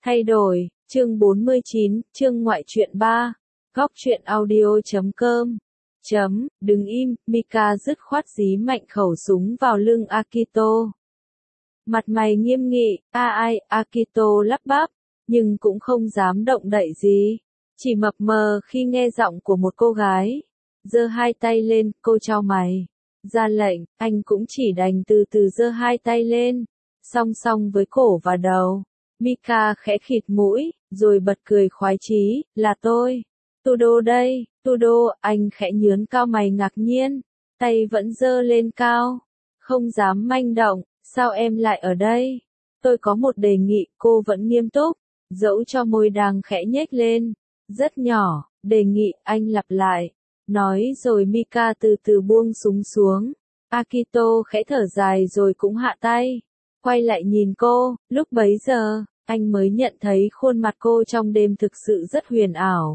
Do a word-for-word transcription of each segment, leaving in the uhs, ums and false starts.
Thay đổi, chương bốn mươi chín, chương ngoại truyện ba, góc truyện audio chấm com. Chấm, đứng im, Mika dứt khoát dí mạnh khẩu súng vào lưng Akito. Mặt mày nghiêm nghị, a ai, Akito lắp bắp, nhưng cũng không dám động đậy gì. Chỉ mập mờ khi nghe giọng của một cô gái. Giơ hai tay lên, cô chau mày. Ra lệnh, anh cũng chỉ đành từ từ giơ hai tay lên, song song với cổ và đầu. Mika khẽ khịt mũi, rồi bật cười khoái chí, là tôi. Tudo đây, Tudo, anh khẽ nhướng cao mày ngạc nhiên, tay vẫn giơ lên cao, không dám manh động, sao em lại ở đây? Tôi có một đề nghị, cô vẫn nghiêm túc, dẫu cho môi đang khẽ nhếch lên, rất nhỏ, đề nghị, anh lặp lại, nói rồi Mika từ từ buông súng xuống, Akito khẽ thở dài rồi cũng hạ tay, quay lại nhìn cô, lúc bấy giờ, anh mới nhận thấy khuôn mặt cô trong đêm thực sự rất huyền ảo.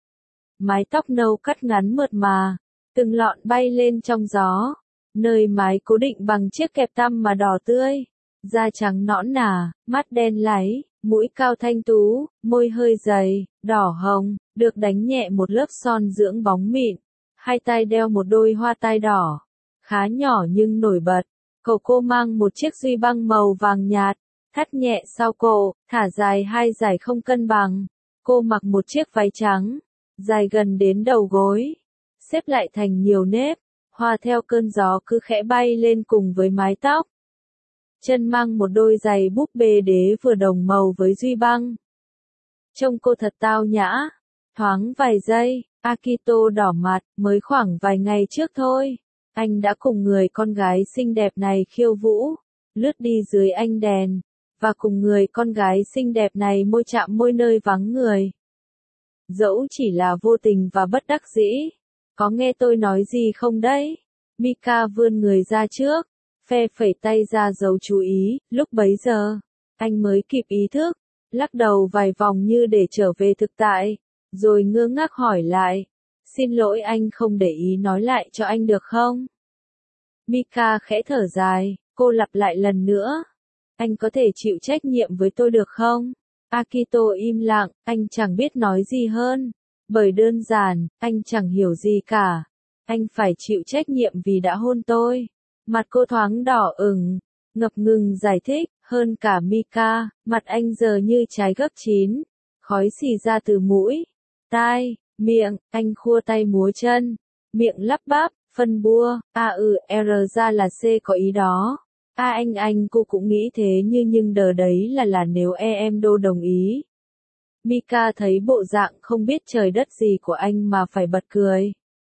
Mái tóc nâu cắt ngắn mượt mà, từng lọn bay lên trong gió, nơi mái cố định bằng chiếc kẹp tăm mà đỏ tươi, da trắng nõn nà, mắt đen láy, mũi cao thanh tú, môi hơi dày, đỏ hồng, được đánh nhẹ một lớp son dưỡng bóng mịn, hai tay đeo một đôi hoa tai đỏ, khá nhỏ nhưng nổi bật, cổ cô mang một chiếc duy băng màu vàng nhạt, thắt nhẹ sau cổ, thả dài hai dải không cân bằng, cô mặc một chiếc váy trắng, dài gần đến đầu gối, xếp lại thành nhiều nếp, hoa theo cơn gió cứ khẽ bay lên cùng với mái tóc. Chân mang một đôi giày búp bê đế vừa đồng màu với duy băng. Trông cô thật tao nhã, thoáng vài giây, Akito đỏ mặt, mới khoảng vài ngày trước thôi, anh đã cùng người con gái xinh đẹp này khiêu vũ, lướt đi dưới ánh đèn, và cùng người con gái xinh đẹp này môi chạm môi nơi vắng người. Dẫu chỉ là vô tình và bất đắc dĩ, có nghe tôi nói gì không đấy? Mika vươn người ra trước, phe phẩy tay ra dấu chú ý, lúc bấy giờ, anh mới kịp ý thức, lắc đầu vài vòng như để trở về thực tại, rồi ngơ ngác hỏi lại, xin lỗi anh không để ý nói lại cho anh được không? Mika khẽ thở dài, cô lặp lại lần nữa, anh có thể chịu trách nhiệm với tôi được không? Akito im lặng, anh chẳng biết nói gì hơn, bởi đơn giản, anh chẳng hiểu gì cả. Anh phải chịu trách nhiệm vì đã hôn tôi. Mặt cô thoáng đỏ ửng, ngập ngừng giải thích, hơn cả Mika, mặt anh giờ như trái gấc chín, khói xì ra từ mũi, tai, miệng, anh khua tay múa chân, miệng lắp bắp, phân bua, a ừ, r ra là c có ý đó. A à, anh anh cô cũng nghĩ thế như nhưng đờ đấy là là nếu e em đô đồng ý. Mika thấy bộ dạng không biết trời đất gì của anh mà phải bật cười.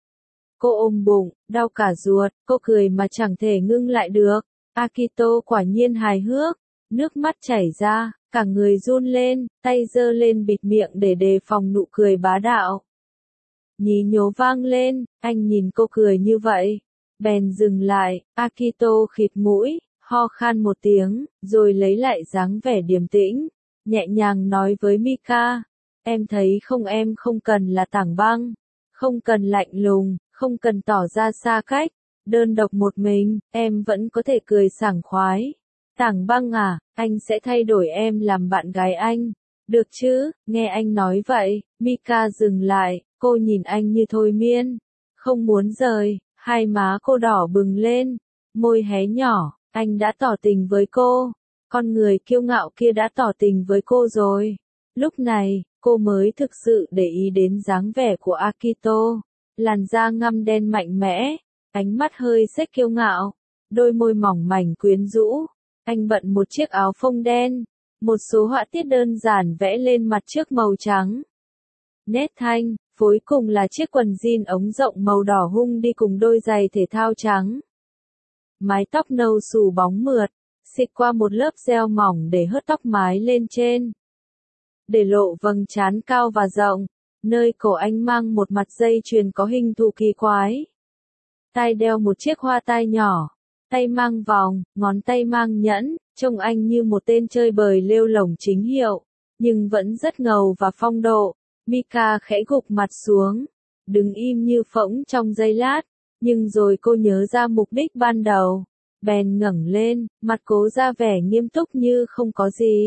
Cô ôm bụng, đau cả ruột, cô cười mà chẳng thể ngưng lại được. Akito quả nhiên hài hước, nước mắt chảy ra, cả người run lên, tay giơ lên bịt miệng để đề phòng nụ cười bá đạo. Nhí nhố vang lên, anh nhìn cô cười như vậy, bèn dừng lại, Akito khịt mũi, ho khan một tiếng, rồi lấy lại dáng vẻ điềm tĩnh, nhẹ nhàng nói với Mika, em thấy không em không cần là tảng băng, không cần lạnh lùng, không cần tỏ ra xa cách, đơn độc một mình, em vẫn có thể cười sảng khoái. Tảng băng à, anh sẽ thay đổi em làm bạn gái anh, được chứ? Nghe anh nói vậy, Mika dừng lại, cô nhìn anh như thôi miên, không muốn rời, hai má cô đỏ bừng lên, môi hé nhỏ. Anh đã tỏ tình với cô, con người kiêu ngạo kia đã tỏ tình với cô rồi. Lúc này, cô mới thực sự để ý đến dáng vẻ của Akito, làn da ngăm đen mạnh mẽ, ánh mắt hơi sếch kiêu ngạo, đôi môi mỏng mảnh quyến rũ. Anh bận một chiếc áo phông đen, một số họa tiết đơn giản vẽ lên mặt trước màu trắng. Nét thanh, phối cùng là chiếc quần jean ống rộng màu đỏ hung đi cùng đôi giày thể thao trắng. Mái tóc nâu xù bóng mượt, xịt qua một lớp gel mỏng để hớt tóc mái lên trên. Để lộ vầng trán cao và rộng, nơi cổ anh mang một mặt dây chuyền có hình thù kỳ quái. Tai đeo một chiếc hoa tai nhỏ, tay mang vòng, ngón tay mang nhẫn, trông anh như một tên chơi bời lêu lổng chính hiệu, nhưng vẫn rất ngầu và phong độ. Mika khẽ gục mặt xuống, đứng im như phỗng trong giây lát. Nhưng rồi cô nhớ ra mục đích ban đầu, bèn ngẩng lên, mặt cố ra vẻ nghiêm túc như không có gì.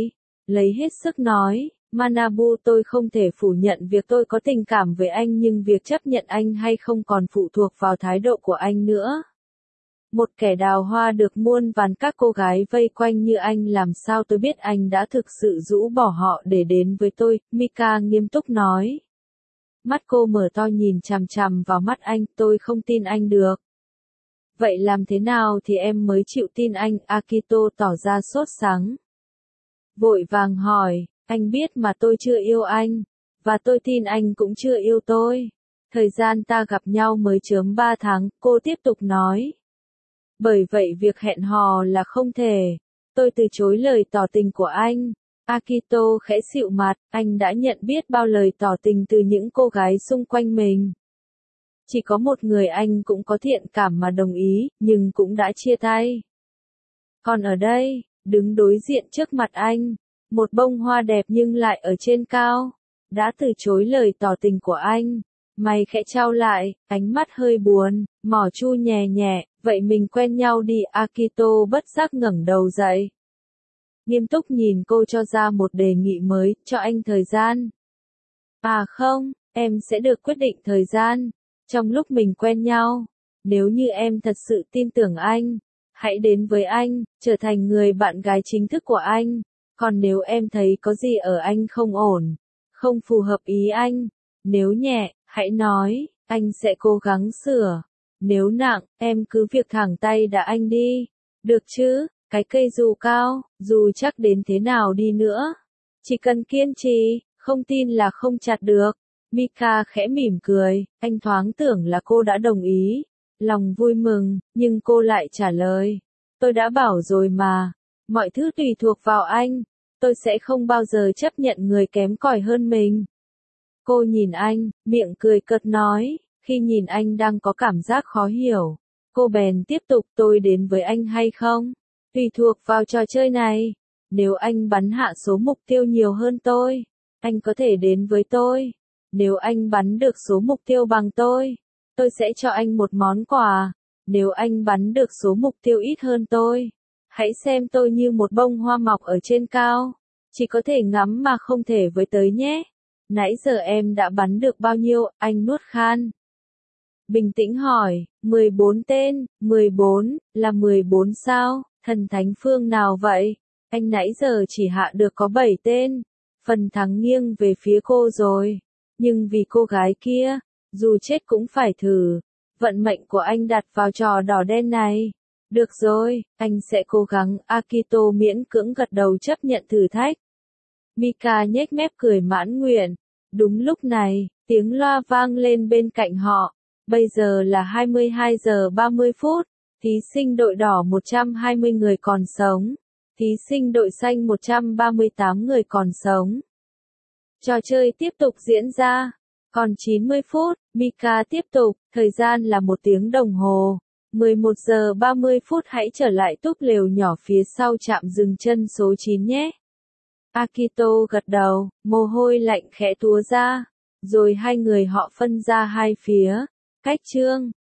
lấy hết sức nói, Manabu tôi không thể phủ nhận việc tôi có tình cảm với anh nhưng việc chấp nhận anh hay không còn phụ thuộc vào thái độ của anh nữa. Một kẻ đào hoa được muôn vàn các cô gái vây quanh như anh làm sao tôi biết anh đã thực sự rũ bỏ họ để đến với tôi, Mika nghiêm túc nói. Mắt cô mở to nhìn chằm chằm vào mắt anh, tôi không tin anh được. Vậy làm thế nào thì em mới chịu tin anh, Akito tỏ ra sốt sắng. Vội vàng hỏi, anh biết mà tôi chưa yêu anh, và tôi tin anh cũng chưa yêu tôi. Thời gian ta gặp nhau mới chớm ba tháng, cô tiếp tục nói. Bởi vậy việc hẹn hò là không thể. Tôi từ chối lời tỏ tình của anh. Akito khẽ xịu mặt, anh đã nhận biết bao lời tỏ tình từ những cô gái xung quanh mình. Chỉ có một người anh cũng có thiện cảm mà đồng ý, nhưng cũng đã chia tay. Còn ở đây, đứng đối diện trước mặt anh, một bông hoa đẹp nhưng lại ở trên cao, đã từ chối lời tỏ tình của anh. Mày khẽ trao lại, ánh mắt hơi buồn, mỏ chu nhẹ nhẹ, vậy mình quen nhau đi. Akito bất giác ngẩng đầu dậy. Nghiêm túc nhìn cô cho ra một đề nghị mới, cho anh thời gian. À không, em sẽ được quyết định thời gian, trong lúc mình quen nhau. Nếu như em thật sự tin tưởng anh, hãy đến với anh, trở thành người bạn gái chính thức của anh. Còn nếu em thấy có gì ở anh không ổn, không phù hợp ý anh, nếu nhẹ, hãy nói, anh sẽ cố gắng sửa. Nếu nặng, em cứ việc thẳng tay đã anh đi. Được chứ, cái cây dù cao, dù chắc đến thế nào đi nữa. Chỉ cần kiên trì, không tin là không chặt được. Mika khẽ mỉm cười, anh thoáng tưởng là cô đã đồng ý. Lòng vui mừng, nhưng cô lại trả lời. Tôi đã bảo rồi mà, mọi thứ tùy thuộc vào anh. Tôi sẽ không bao giờ chấp nhận người kém cỏi hơn mình. Cô nhìn anh, miệng cười cợt nói, khi nhìn anh đang có cảm giác khó hiểu. Cô bèn tiếp tục, tôi đến với anh hay không? Tùy thuộc vào trò chơi này. Nếu anh bắn hạ số mục tiêu nhiều hơn tôi, anh có thể đến với tôi. Nếu anh bắn được số mục tiêu bằng tôi, tôi sẽ cho anh một món quà. Nếu anh bắn được số mục tiêu ít hơn tôi, hãy xem tôi như một bông hoa mọc ở trên cao. Chỉ có thể ngắm mà không thể với tới nhé. Nãy giờ em đã bắn được bao nhiêu, anh nuốt khan. Bình tĩnh hỏi, mười bốn tên, mười bốn, là mười bốn sao, thần thánh phương nào vậy? Anh nãy giờ chỉ hạ được có bảy tên. Phần thắng nghiêng về phía cô rồi. Nhưng vì cô gái kia, dù chết cũng phải thử. Vận mệnh của anh đặt vào trò đỏ đen này. Được rồi, anh sẽ cố gắng. Akito miễn cưỡng gật đầu chấp nhận thử thách. Mika nhếch mép cười mãn nguyện. Đúng lúc này, tiếng loa vang lên bên cạnh họ. Bây giờ là hai mươi hai giờ ba mươi phút. Thí sinh đội đỏ một trăm hai mươi người còn sống. Thí sinh đội xanh một trăm ba mươi tám người còn sống. Trò chơi tiếp tục diễn ra. Còn chín mươi phút, Mika tiếp tục, thời gian là một tiếng đồng hồ. mười một giờ ba mươi phút hãy trở lại túp lều nhỏ phía sau trạm dừng chân số chín nhé. Akito gật đầu, mồ hôi lạnh khẽ túa ra. Rồi hai người họ phân ra hai phía. Cách chương